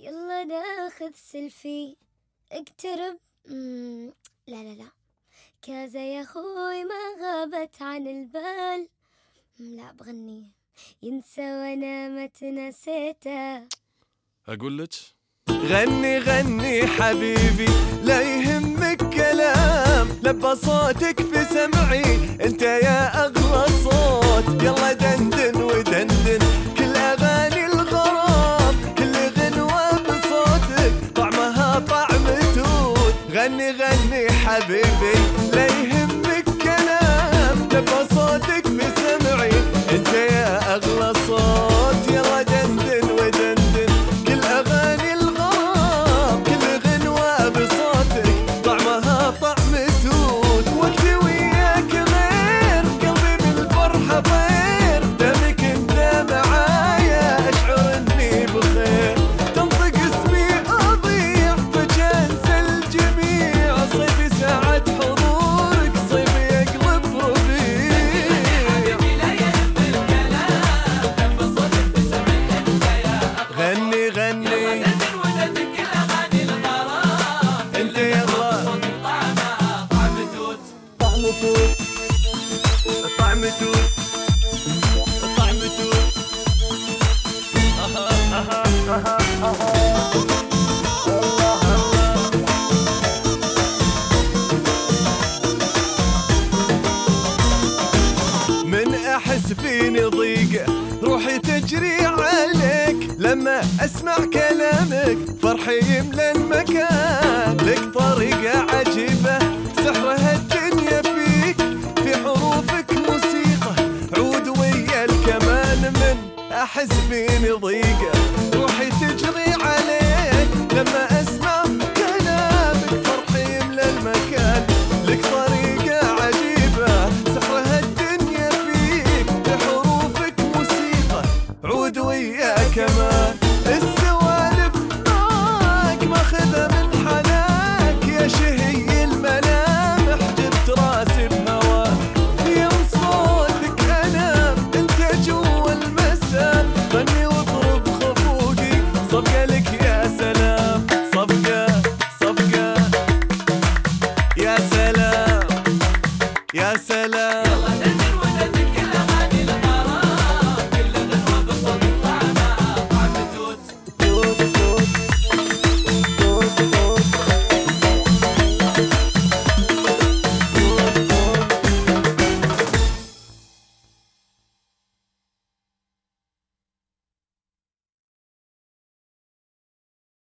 يلا ناخذ سيلفي. اقترب. لا لا لا، كذا يا اخوي ما غابت عن البال. لا بغني ينسى وانا ما تنسيته. اقول لك غني غني حبيبي لا يهمك كلام، لبى صوتك في سمعي انت يا اغلى صوت. يلا دندن ودندن كل اغاني الغرام، كل غنوة بصوتك طعمها طعم توت. غني غني حبيبي لا يهمك كلام، لبى صوتك في سمعي انت يا اغلى صوت. يلا دندن ودندن كل اغاني الغرام، كل غنوة بصوتك طعمها طعم توت. وقتي وياك غير قلبي بالفرحة طير، دمك انت معايا اشعر اني بخير. تنطق اسمي اضيع فجأة الجميع، صيفي ساعة حضورك صيفي يقلب ربيع. غني غني انت يلا طعم توت طعم توت طعم توت طعم توت. من احس فيني ضيقة روحي تجري عليك، لما اسمع كلامك فرحي يملى المكان. لك طريقة عجيبة سحرها الدنيا فيك، في حروفك موسيقى عود ويا الكمان. من احس فيني ضيقة